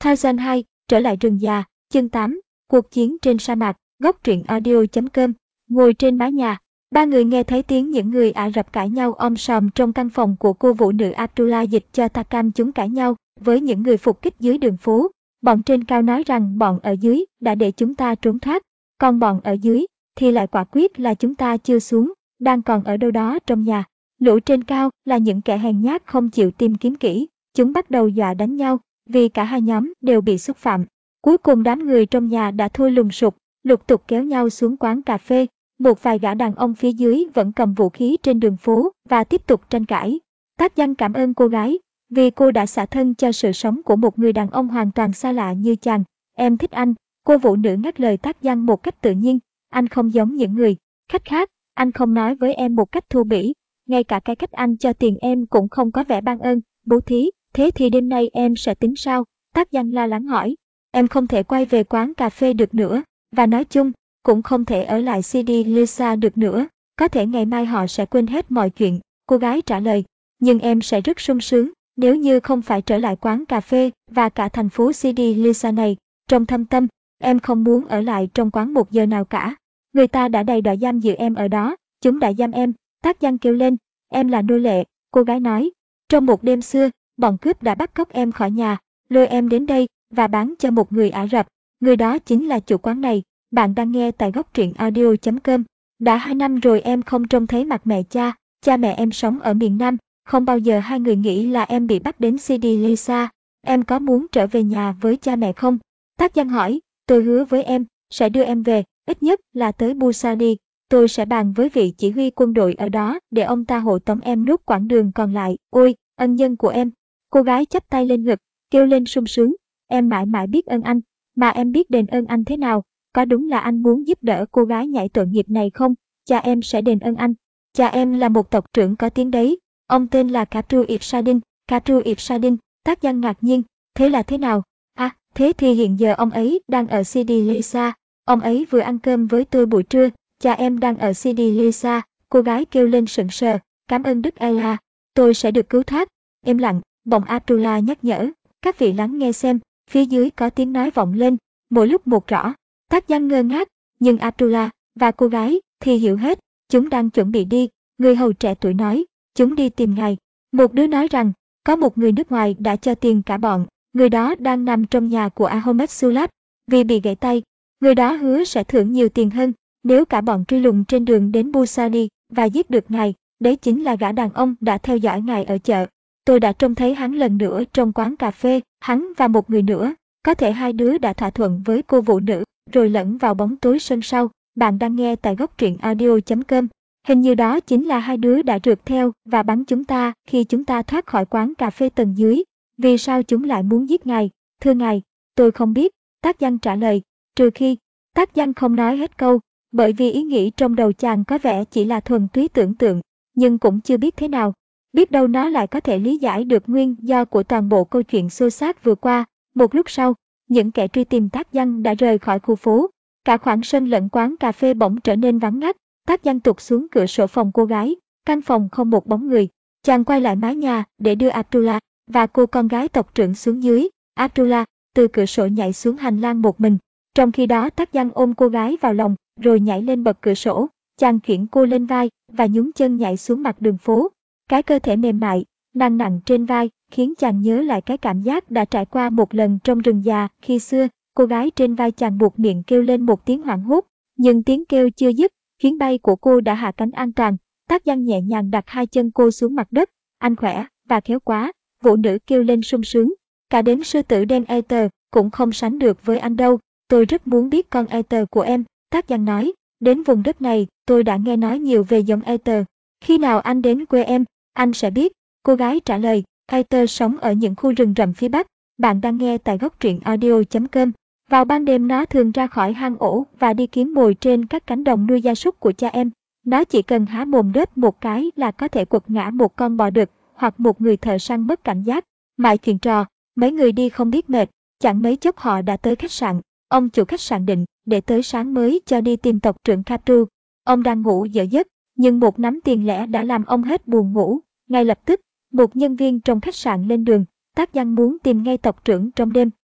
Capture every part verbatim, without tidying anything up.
Tarzan hai, trở lại rừng già, chương tám, cuộc chiến trên sa mạc, góc truyện audio chấm com. Ngồi trên mái nhà, ba người nghe thấy tiếng những người Ả Rập cãi nhau om sòm trong căn phòng của cô vũ nữ Abdullah dịch cho Takam. Chúng cãi nhau với những người phục kích dưới đường phố. Bọn trên cao nói rằng bọn ở dưới đã để chúng ta trốn thoát, còn bọn ở dưới thì lại quả quyết là chúng ta chưa xuống, đang còn ở đâu đó trong nhà. Lũ trên cao là những kẻ hèn nhát không chịu tìm kiếm kỹ, chúng bắt đầu dọa đánh nhau, vì cả hai nhóm đều bị xúc phạm. Cuối cùng đám người trong nhà đã thôi lùng sục, lục tục kéo nhau xuống quán cà phê. Một vài gã đàn ông phía dưới vẫn cầm vũ khí trên đường phố và tiếp tục tranh cãi. Tác Danh cảm ơn cô gái, vì cô đã xả thân cho sự sống của một người đàn ông hoàn toàn xa lạ như chàng. Em thích anh, cô vũ nữ ngắt lời Tác Danh một cách tự nhiên. Anh không giống những người khách khác, anh không nói với em một cách thô bỉ. Ngay cả cái cách anh cho tiền em cũng không có vẻ ban ơn, bố thí. Thế thì đêm nay em sẽ tính sao? Tác Danh lo lắng hỏi. Em không thể quay về quán cà phê được nữa, và nói chung, cũng không thể ở lại Sidi Lisa được nữa. Có thể ngày mai họ sẽ quên hết mọi chuyện, cô gái trả lời. Nhưng em sẽ rất sung sướng, nếu như không phải trở lại quán cà phê và cả thành phố Sidi Lisa này. Trong thâm tâm, em không muốn ở lại trong quán một giờ nào cả. Người ta đã đầy đọa giam giữ em ở đó, chúng đã giam em. Tác Danh kêu lên, em là nô lệ, cô gái nói. Trong một đêm xưa, bọn cướp đã bắt cóc em khỏi nhà, lôi em đến đây và bán cho một người Ả Rập. Người đó chính là chủ quán này. Bạn đang nghe tại góc truyện audio chấm com. Đã hai năm rồi em không trông thấy mặt mẹ cha, cha mẹ em sống ở miền Nam, không bao giờ hai người nghĩ là em bị bắt đến Sidi Lisa. Em có muốn trở về nhà với cha mẹ không? Tác Danh hỏi, tôi hứa với em, sẽ đưa em về, ít nhất là tới Busadi. Tôi sẽ bàn với vị chỉ huy quân đội ở đó để ông ta hộ tống em nốt quãng đường còn lại. Ôi, ân nhân của em. Cô gái chắp tay lên ngực, kêu lên sung sướng. Em mãi mãi biết ơn anh, mà em biết đền ơn anh thế nào. Có đúng là anh muốn giúp đỡ cô gái nhảy tội nghiệp này không? Cha em sẽ đền ơn anh. Cha em là một tộc trưởng có tiếng đấy. Ông tên là Kapru Ibsadin. Kapru Ibsadin, Tác Danh ngạc nhiên. Thế là thế nào? À, thế thì hiện giờ ông ấy đang ở Sidi Lisa. Ông ấy vừa ăn cơm với tôi buổi trưa. Cha em đang ở Sidi Lisa. Cô gái kêu lên sững sờ. Cảm ơn Đức Allah. Tôi sẽ được cứu thoát. Im lặng, bỗng Abdullah nhắc nhở. Các vị lắng nghe xem. Phía dưới có tiếng nói vọng lên, mỗi lúc một rõ. Tác Danh ngơ ngác, nhưng Abdullah và cô gái thì hiểu hết. Chúng đang chuẩn bị đi. Người hầu trẻ tuổi nói, chúng đi tìm ngài. Một đứa nói rằng, có một người nước ngoài đã cho tiền cả bọn. Người đó đang nằm trong nhà của Ahmed Sulat, vì bị gãy tay. Người đó hứa sẽ thưởng nhiều tiền hơn nếu cả bọn truy lùng trên đường đến Busadi và giết được ngài. Đấy chính là gã đàn ông đã theo dõi ngài ở chợ. Tôi đã trông thấy hắn lần nữa trong quán cà phê, hắn và một người nữa. Có thể hai đứa đã thỏa thuận với cô vũ nữ, rồi lẫn vào bóng tối sân sau. Bạn đang nghe tại góc truyện audio chấm com. Hình như đó chính là hai đứa đã rượt theo và bắn chúng ta khi chúng ta thoát khỏi quán cà phê tầng dưới. Vì sao chúng lại muốn giết ngài? Thưa ngài, tôi không biết. Tác Danh trả lời, trừ khi. Tác Danh không nói hết câu, bởi vì ý nghĩ trong đầu chàng có vẻ chỉ là thuần túy tưởng tượng, nhưng cũng chưa biết thế nào. Biết đâu nó lại có thể lý giải được nguyên do của toàn bộ câu chuyện xô xát vừa qua. Một lúc sau, những kẻ truy tìm Tác Danh đã rời khỏi khu phố. Cả khoảng sân lẫn quán cà phê bỗng trở nên vắng ngắt. Tác Danh tụt xuống cửa sổ phòng cô gái. Căn phòng không một bóng người. Chàng quay lại mái nhà để đưa Abdullah và cô con gái tộc trưởng xuống dưới. Abdullah từ cửa sổ nhảy xuống hành lang một mình. Trong khi đó Tác Danh ôm cô gái vào lòng, rồi nhảy lên bậc cửa sổ. Chàng khiển cô lên vai và nhún chân nhảy xuống mặt đường phố. Cái cơ thể mềm mại, nặng nặng trên vai, khiến chàng nhớ lại cái cảm giác đã trải qua một lần trong rừng già khi xưa. Cô gái trên vai chàng buộc miệng kêu lên một tiếng hoảng hốt, nhưng tiếng kêu chưa dứt, chuyến bay của cô đã hạ cánh an toàn. Tác Danh nhẹ nhàng đặt hai chân cô xuống mặt đất. Anh khỏe và khéo quá, vũ nữ kêu lên sung sướng. Cả đến sư tử đen Aether cũng không sánh được với anh đâu. Tôi rất muốn biết con Aether của em, Tác Danh nói. Đến vùng đất này, tôi đã nghe nói nhiều về giống Aether. Khi nào anh đến quê em, anh sẽ biết. Cô gái trả lời, Aether sống ở những khu rừng rậm phía Bắc. Bạn đang nghe tại góc truyện audio chấm com. Vào ban đêm nó thường ra khỏi hang ổ và đi kiếm mồi trên các cánh đồng nuôi gia súc của cha em. Nó chỉ cần há mồm đớp một cái là có thể quật ngã một con bò đực hoặc một người thợ săn mất cảnh giác. Mãi chuyện trò, mấy người đi không biết mệt, chẳng mấy chốc họ đã tới khách sạn. Ông chủ khách sạn định để tới sáng mới cho đi tìm tộc trưởng Kapru. Ông đang ngủ dở giấc, nhưng một nắm tiền lẻ đã làm ông hết buồn ngủ. Ngay lập tức, một nhân viên trong khách sạn lên đường. Tác Danh muốn tìm ngay tộc trưởng trong đêm.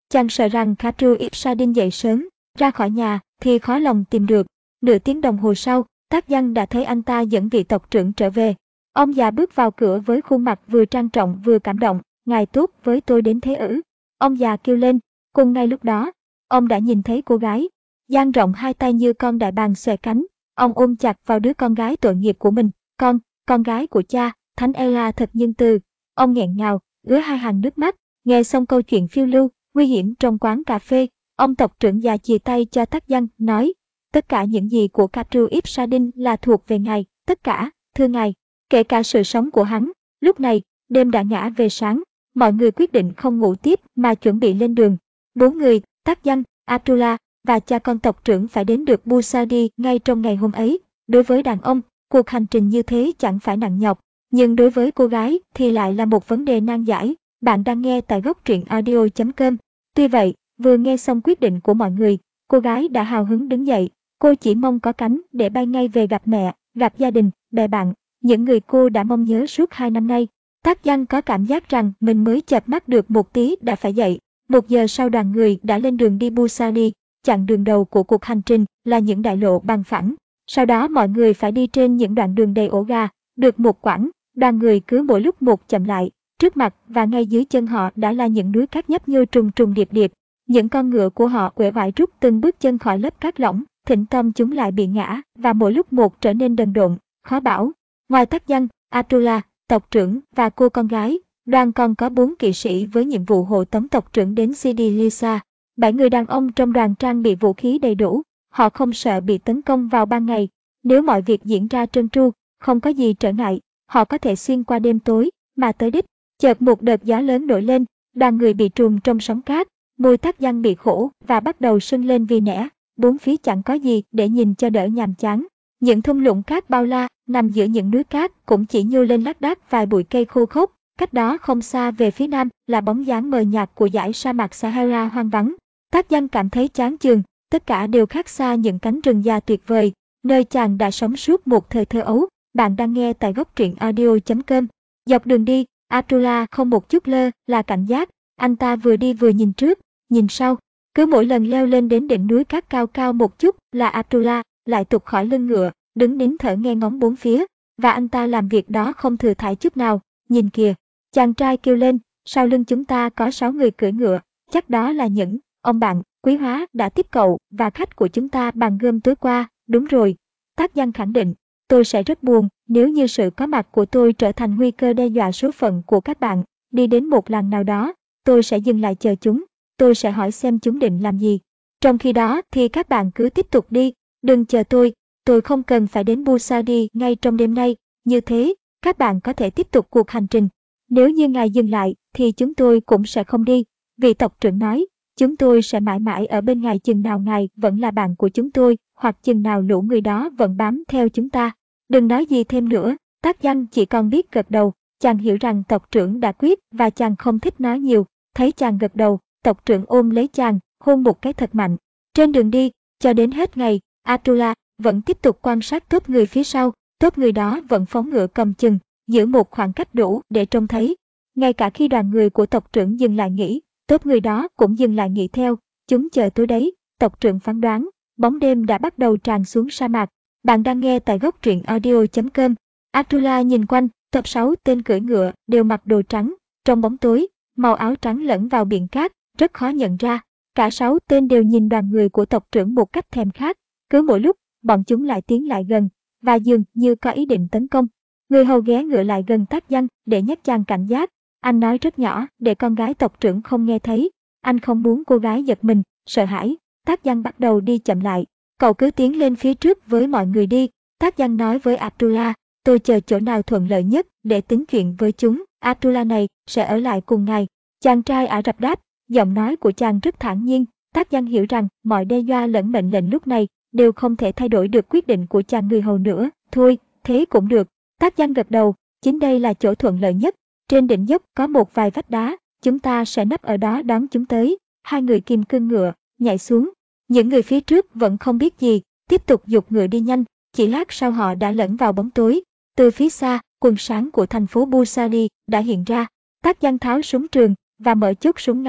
Chàng sợ rằng Khadru Ipsadin dậy sớm, ra khỏi nhà, thì khó lòng tìm được. Nửa tiếng đồng hồ sau, Tác Giăng đã thấy anh ta dẫn vị tộc trưởng trở về. Ông già bước vào cửa với khuôn mặt vừa trang trọng vừa cảm động. Ngài tốt với tôi đến thế ư? Ông già kêu lên. Cùng ngay lúc đó, ông đã nhìn thấy cô gái, dang rộng hai tay như con đại bàng xòe cánh. Ông ôm chặt vào đứa con gái tội nghiệp của mình. Con, con gái của cha, Thánh Ella thật nhân từ. Ông nghẹn ngào, ứa hai hàng nước mắt. Nghe xong câu chuyện phiêu lưu, nguy hiểm trong quán cà phê, ông tộc trưởng già chìa tay cho Tác Giăng, nói, tất cả những gì của Khadru Ipsadin là thuộc về ngài, tất cả, thưa ngài, kể cả sự sống của hắn. Lúc này, đêm đã ngã về sáng, mọi người quyết định không ngủ tiếp mà chuẩn bị lên đường. Bốn người, Tác Giăng, Abdullah và cha con tộc trưởng phải đến được Busadi ngay trong ngày hôm ấy. Đối với đàn ông, cuộc hành trình như thế chẳng phải nặng nhọc, nhưng đối với cô gái thì lại là một vấn đề nan giải. Bạn đang nghe tại góc truyện audio chấm com. Tuy vậy, vừa nghe xong quyết định của mọi người, cô gái đã hào hứng đứng dậy. Cô chỉ mong có cánh để bay ngay về gặp mẹ, gặp gia đình, bè bạn, những người cô đã mong nhớ suốt hai năm nay. Tác Giăng có cảm giác rằng mình mới chợp mắt được một tí đã phải dậy. Một giờ sau đoàn người đã lên đường đi Busadi. Chặng đường đầu của cuộc hành trình là những đại lộ bằng phẳng. Sau đó mọi người phải đi trên những đoạn đường đầy ổ gà. Được một quãng, đoàn người cứ mỗi lúc một chậm lại. Trước mặt và ngay dưới chân họ đã là những núi cát nhấp nhô trùng trùng điệp điệp. Những con ngựa của họ uể oải rút từng bước chân khỏi lớp cát lỏng, thỉnh thoảng chúng lại bị ngã và mỗi lúc một trở nên đần độn, khó bảo. Ngoài Tác Giăng, Abdullah, tộc trưởng và cô con gái, đoàn còn có bốn kỵ sĩ với nhiệm vụ hộ tống tộc trưởng đến Sidi Lisa. Bảy người đàn ông trong đoàn trang bị vũ khí đầy đủ, họ không sợ bị tấn công vào ban ngày. Nếu mọi việc diễn ra trơn tru, không có gì trở ngại, họ có thể xuyên qua đêm tối mà tới đích. Chợt một đợt gió lớn nổi lên, đoàn người bị trùm trong sóng cát, môi Tác Giăng bị khổ và bắt đầu sưng lên vì nẻ. Bốn phía chẳng có gì để nhìn cho đỡ nhàm chán. Những thung lũng cát bao la nằm giữa những núi cát cũng chỉ nhô lên lác đác vài bụi cây khô khốc. Cách đó không xa về phía nam là bóng dáng mờ nhạt của dải sa mạc Sahara hoang vắng. Tác Giăng cảm thấy chán chường, tất cả đều khác xa những cánh rừng già tuyệt vời, nơi chàng đã sống suốt một thời thơ ấu. Bạn đang nghe tại góc truyện audio chấm com. Dọc đường đi, Abdullah không một chút lơ là cảnh giác, anh ta vừa đi vừa nhìn trước, nhìn sau. Cứ mỗi lần leo lên đến đỉnh núi cát cao cao một chút là Abdullah lại tụt khỏi lưng ngựa, đứng nín thở nghe ngóng bốn phía, và anh ta làm việc đó không thừa thãi chút nào. Nhìn kìa, chàng trai kêu lên, sau lưng chúng ta có sáu người cưỡi ngựa, chắc đó là những ông bạn quý hóa đã tiếp cậu và khách của chúng ta bằng gươm tối qua. Đúng rồi, Tác Giăng khẳng định, tôi sẽ rất buồn nếu như sự có mặt của tôi trở thành nguy cơ đe dọa số phận của các bạn. Đi đến một làng nào đó, tôi sẽ dừng lại chờ chúng, tôi sẽ hỏi xem chúng định làm gì. Trong khi đó thì các bạn cứ tiếp tục đi, đừng chờ tôi, tôi không cần phải đến Busadi ngay trong đêm nay, như thế, các bạn có thể tiếp tục cuộc hành trình. Nếu như ngài dừng lại thì chúng tôi cũng sẽ không đi. Vị tộc trưởng nói, chúng tôi sẽ mãi mãi ở bên ngài chừng nào ngài vẫn là bạn của chúng tôi, hoặc chừng nào lũ người đó vẫn bám theo chúng ta. Đừng nói gì thêm nữa, Tác Giăng chỉ còn biết gật đầu. Chàng hiểu rằng tộc trưởng đã quyết và chàng không thích nói nhiều. Thấy chàng gật đầu, tộc trưởng ôm lấy chàng, hôn một cái thật mạnh. Trên đường đi, cho đến hết ngày, Abdullah vẫn tiếp tục quan sát tốp người phía sau. Tốp người đó vẫn phóng ngựa cầm chừng, giữ một khoảng cách đủ để trông thấy. Ngay cả khi đoàn người của tộc trưởng dừng lại nghỉ, tốp người đó cũng dừng lại nghỉ theo. Chúng chờ tôi đấy, tộc trưởng phán đoán. Bóng đêm đã bắt đầu tràn xuống sa mạc. Bạn đang nghe tại góc truyện audio chấm com. Abdullah nhìn quanh, top sáu tên cưỡi ngựa đều mặc đồ trắng. Trong bóng tối, màu áo trắng lẫn vào biển cát, rất khó nhận ra. Cả sáu tên đều nhìn đoàn người của tộc trưởng một cách thèm khát. Cứ mỗi lúc, bọn chúng lại tiến lại gần, và dường như có ý định tấn công. Người hầu ghé ngựa lại gần Tác Giăng để nhắc chàng cảnh giác. Anh nói rất nhỏ để con gái tộc trưởng không nghe thấy. Anh không muốn cô gái giật mình, sợ hãi. Tác Giăng bắt đầu đi chậm lại. Cậu cứ tiến lên phía trước với mọi người đi. Tác Giăng nói với Abdullah, tôi chờ chỗ nào thuận lợi nhất để tính chuyện với chúng. Abdullah này sẽ ở lại cùng ngài. Chàng trai Ả Rập đáp, giọng nói của chàng rất thản nhiên. Tác Giăng hiểu rằng mọi đe dọa lẫn mệnh lệnh lúc này đều không thể thay đổi được quyết định của chàng người hầu nữa. Thôi, thế cũng được. Tác Giăng gật đầu, chính đây là chỗ thuận lợi nhất. Trên đỉnh dốc có một vài vách đá, chúng ta sẽ nấp ở đó đón chúng tới. Hai người kìm cương ngựa, nhảy xuống. Những người phía trước vẫn không biết gì, tiếp tục giục ngựa đi nhanh. Chỉ lát sau họ đã lẫn vào bóng tối. Từ phía xa, quần sáng của thành phố Busadi đã hiện ra. Tác Giăng tháo súng trường và mở chốt súng ngắn,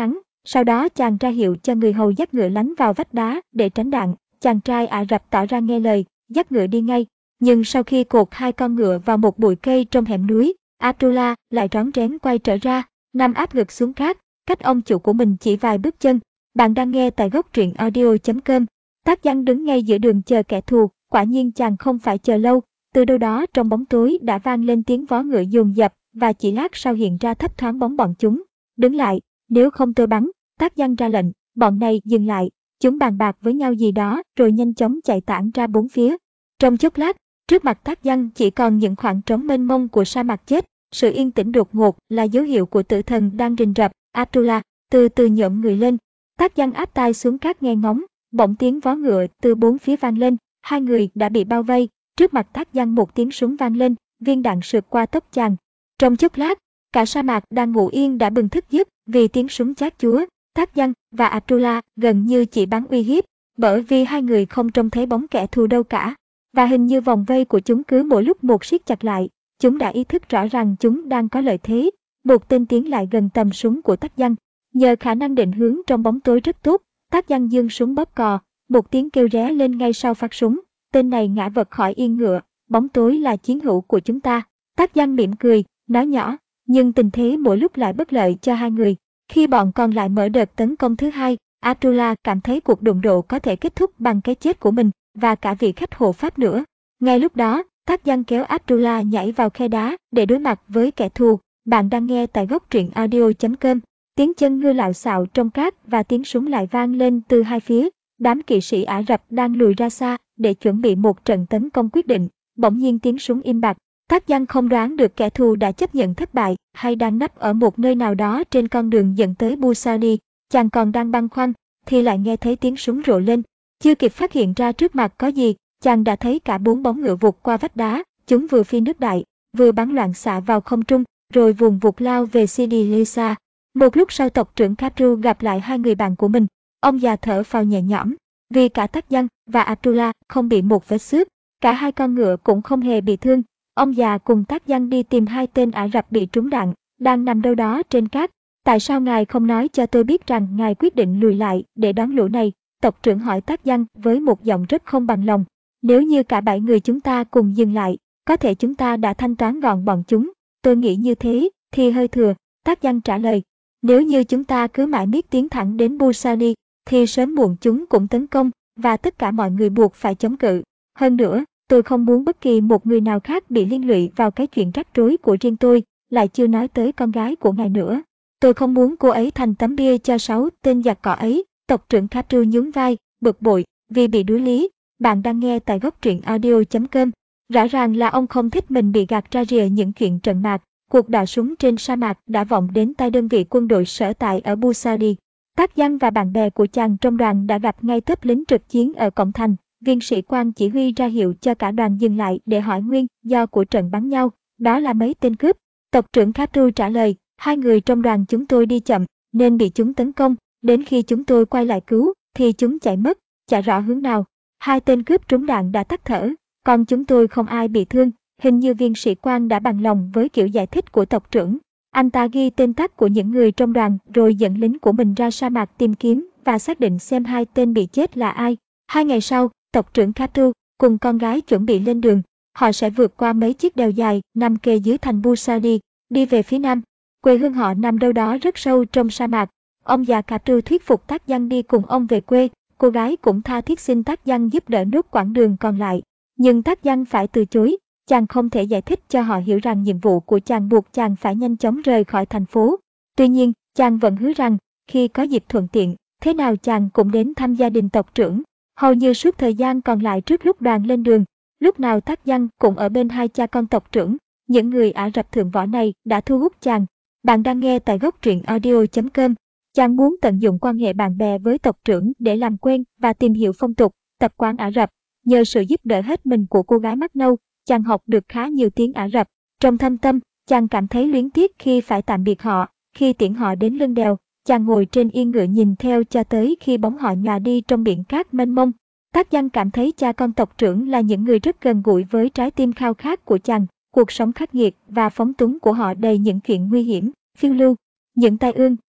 Sau đó chàng ra hiệu cho người hầu dắt ngựa lánh vào vách đá để tránh đạn. Chàng trai Ả Rập tỏ ra nghe lời, dắt ngựa đi ngay. Nhưng sau khi cột hai con ngựa vào một bụi cây trong hẻm núi, Abdullah lại rón rén quay trở ra, nằm áp ngực xuống cát, cách ông chủ của mình chỉ vài bước chân. Bạn đang nghe tại góc truyện audio chấm com. Tác Giăng đứng ngay giữa đường chờ kẻ thù, quả nhiên chàng không phải chờ lâu. Từ đâu đó trong bóng tối đã vang lên tiếng vó ngựa dồn dập và chỉ lát sau hiện ra thấp thoáng bóng bọn chúng. Đứng lại, nếu không tôi bắn, Tác Giăng ra lệnh. Bọn này dừng lại, chúng bàn bạc với nhau gì đó rồi nhanh chóng chạy tản ra bốn phía. Trong chốc lát, trước mặt Tác Giăng chỉ còn những khoảng trống mênh mông của sa mạc chết. Sự yên tĩnh đột ngột là dấu hiệu của tử thần đang rình rập. Abdullah từ từ nhổm người lên. Tác Giăng áp tai xuống cát nghe ngóng, bỗng tiếng vó ngựa từ bốn phía vang lên. Hai người đã bị bao vây. Trước mặt Tác Giăng một tiếng súng vang lên, viên đạn sượt qua tóc chàng. Trong chốc lát, cả sa mạc đang ngủ yên đã bừng thức giấc vì tiếng súng chát chúa. Tác Giăng và Abdullah gần như chỉ bắn uy hiếp, bởi vì hai người không trông thấy bóng kẻ thù đâu cả. Và hình như vòng vây của chúng cứ mỗi lúc một siết chặt lại. Chúng đã ý thức rõ rằng chúng đang có lợi thế. Một tên tiến lại gần tầm súng của Tác Giăng. Nhờ khả năng định hướng trong bóng tối rất tốt, Tác Giăng giương súng bóp cò. Một tiếng kêu ré lên ngay sau phát súng. Tên này ngã vật khỏi yên ngựa. Bóng tối là chiến hữu của chúng ta. Tác Giăng mỉm cười, nói nhỏ. Nhưng tình thế mỗi lúc lại bất lợi cho hai người. Khi bọn còn lại mở đợt tấn công thứ hai, Abdullah cảm thấy cuộc đụng độ có thể kết thúc bằng cái chết của mình và cả vị khách hộ pháp nữa. Ngay lúc đó, Tác Giăng kéo Abdullah nhảy vào khe đá để đối mặt với kẻ thù. Bạn đang nghe tại góc truyện audio chấm com. Tiếng chân ngựa lạo xạo trong cát và tiếng súng lại vang lên từ hai phía. Đám kỵ sĩ Ả Rập đang lùi ra xa để chuẩn bị một trận tấn công quyết định. Bỗng nhiên tiếng súng im bặt. Tác Giăng không đoán được kẻ thù đã chấp nhận thất bại hay đang nấp ở một nơi nào đó trên con đường dẫn tới Busali. Chàng còn đang băn khoăn thì lại nghe thấy tiếng súng rộ lên. Chưa kịp phát hiện ra trước mặt có gì, chàng đã thấy cả bốn bóng ngựa vụt qua vách đá. Chúng vừa phi nước đại, vừa bắn loạn xạ vào không trung, rồi vùng vụt lao về Sidi Lisa. Một lúc sau tộc trưởng Kapru gặp lại hai người bạn của mình. Ông già thở phào nhẹ nhõm, vì cả Tác Giăng và Abdullah không bị một vết xước. Cả hai con ngựa cũng không hề bị thương. Ông già cùng Tác Giăng đi tìm hai tên Ả Rập bị trúng đạn, đang nằm đâu đó trên cát. Tại sao ngài không nói cho tôi biết rằng ngài quyết định lùi lại để đón lũ này? Tộc trưởng hỏi Tác Giăng với một giọng rất không bằng lòng. Nếu như cả bảy người chúng ta cùng dừng lại, có thể chúng ta đã thanh toán gọn bọn chúng. Tôi nghĩ như thế thì hơi thừa, Tác Giăng trả lời. Nếu như chúng ta cứ mãi miết tiến thẳng đến Busali, thì sớm muộn chúng cũng tấn công, và tất cả mọi người buộc phải chống cự. Hơn nữa, tôi không muốn bất kỳ một người nào khác bị liên lụy vào cái chuyện rắc rối của riêng tôi, lại chưa nói tới con gái của ngài nữa. Tôi không muốn cô ấy thành tấm bia cho sáu tên giặc cỏ ấy. Tộc trưởng Kapru nhún vai, bực bội, vì bị đuối lý. Bạn đang nghe tại góc truyện audio chấm com. Rõ ràng là ông không thích mình bị gạt ra rìa những chuyện trận mạc. Cuộc đọ súng trên sa mạc đã vọng đến tay đơn vị quân đội sở tại ở Busali. Tác Giăng và bạn bè của chàng trong đoàn đã gặp ngay tớp lính trực chiến ở cổng thành. Viên sĩ quan chỉ huy ra hiệu cho cả đoàn dừng lại để hỏi nguyên do của trận bắn nhau. Đó là mấy tên cướp. Tộc trưởng Kapru trả lời, hai người trong đoàn chúng tôi đi chậm, nên bị chúng tấn công. Đến khi chúng tôi quay lại cứu, thì chúng chạy mất, chả rõ hướng nào. Hai tên cướp trúng đạn đã tắt thở, còn chúng tôi không ai bị thương. Hình như viên sĩ quan đã bằng lòng với kiểu giải thích của tộc trưởng. Anh ta ghi tên tắt của những người trong đoàn rồi dẫn lính của mình ra sa mạc tìm kiếm và xác định xem hai tên bị chết là ai. Hai ngày sau, tộc trưởng Kapru cùng con gái chuẩn bị lên đường. Họ sẽ vượt qua mấy chiếc đèo dài nằm kề dưới thành Busali, đi về phía nam. Quê hương họ nằm đâu đó rất sâu trong sa mạc. Ông già Kapru thuyết phục Tác Giăng đi cùng ông về quê. Cô gái cũng tha thiết xin Tác Giăng giúp đỡ nốt quãng đường còn lại. Nhưng Tác Giăng phải từ chối. Chàng không thể giải thích cho họ hiểu rằng nhiệm vụ của chàng buộc chàng phải nhanh chóng rời khỏi thành phố. Tuy nhiên, chàng vẫn hứa rằng, khi có dịp thuận tiện, thế nào chàng cũng đến thăm gia đình tộc trưởng. Hầu như suốt thời gian còn lại trước lúc đoàn lên đường, lúc nào Tác Giăng cũng ở bên hai cha con tộc trưởng. Những người Ả Rập thượng võ này đã thu hút chàng. Bạn đang nghe tại góc truyện audio chấm com. Chàng muốn tận dụng quan hệ bạn bè với tộc trưởng để làm quen và tìm hiểu phong tục, tập quán Ả Rập. Nhờ sự giúp đỡ hết mình của cô gái mắt nâu, chàng học được khá nhiều tiếng Ả Rập. Trong thâm tâm, chàng cảm thấy luyến tiếc khi phải tạm biệt họ. Khi tiễn họ đến lưng đèo, chàng ngồi trên yên ngựa nhìn theo cho tới khi bóng họ nhòa đi trong biển cát mênh mông. Tác Giăng cảm thấy cha con tộc trưởng là những người rất gần gũi với trái tim khao khát của chàng. Cuộc sống khắc nghiệt và phóng túng của họ đầy những chuyện nguy hiểm, phiêu lưu, những tai ương,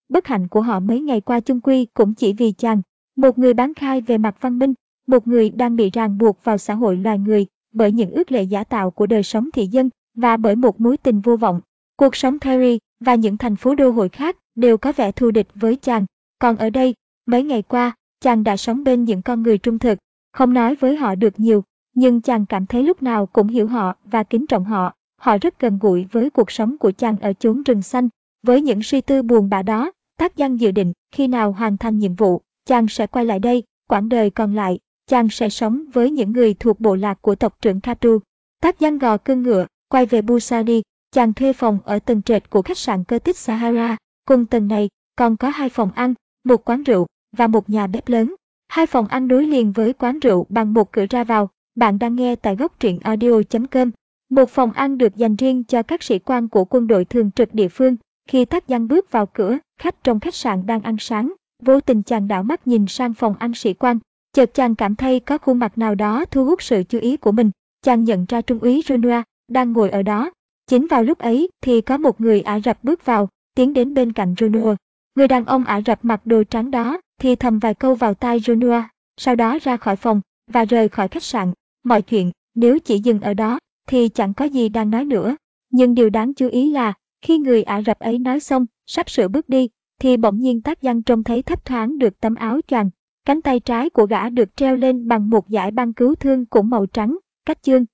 Bất hạnh của họ mấy ngày qua chung quy cũng chỉ vì chàng, một người bán khai về mặt văn minh, một người đang bị ràng buộc vào xã hội loài người bởi những ước lệ giả tạo của đời sống thị dân và bởi một mối tình vô vọng. Cuộc sống Paris và những thành phố đô hội khác đều có vẻ thù địch với chàng. Còn ở đây, mấy ngày qua, chàng đã sống bên những con người trung thực, không nói với họ được nhiều, nhưng chàng cảm thấy lúc nào cũng hiểu họ và kính trọng họ. Họ rất gần gũi với cuộc sống của chàng ở chốn rừng xanh. Với những suy tư buồn bã đó, Tác Giang dự định khi nào hoàn thành nhiệm vụ, chàng sẽ quay lại đây, quãng đời còn lại, chàng sẽ sống với những người thuộc bộ lạc của tộc trưởng Katu. Tác Giang gò cưng ngựa, quay về Busari, chàng thuê phòng ở tầng trệt của khách sạn Curtis Sahara. Cùng tầng này, còn có hai phòng ăn, một quán rượu và một nhà bếp lớn. Hai phòng ăn đối liền với quán rượu bằng một cửa ra vào. Bạn đang nghe tại góc truyện audio chấm com. Một phòng ăn được dành riêng cho các sĩ quan của quân đội thường trực địa phương. Khi Tác Giang bước vào cửa, khách trong khách sạn đang ăn sáng. Vô tình chàng đảo mắt nhìn sang phòng ăn sĩ quan. Chợt chàng cảm thấy có khuôn mặt nào đó thu hút sự chú ý của mình. Chàng nhận ra Trung úy Junua đang ngồi ở đó. Chính vào lúc ấy thì có một người Ả Rập bước vào, tiến đến bên cạnh Junua. Người đàn ông Ả Rập mặc đồ trắng đó thì thầm vài câu vào tai Junua, sau đó ra khỏi phòng và rời khỏi khách sạn. Mọi chuyện nếu chỉ dừng ở đó thì chẳng có gì đang nói nữa. Nhưng điều đáng chú ý là khi người Ả Rập ấy nói xong, sắp sửa bước đi, thì bỗng nhiên Tác Giang trông thấy thấp thoáng được tấm áo choàng. Cánh tay trái của gã được treo lên bằng một dải băng cứu thương cũng màu trắng, cách chương.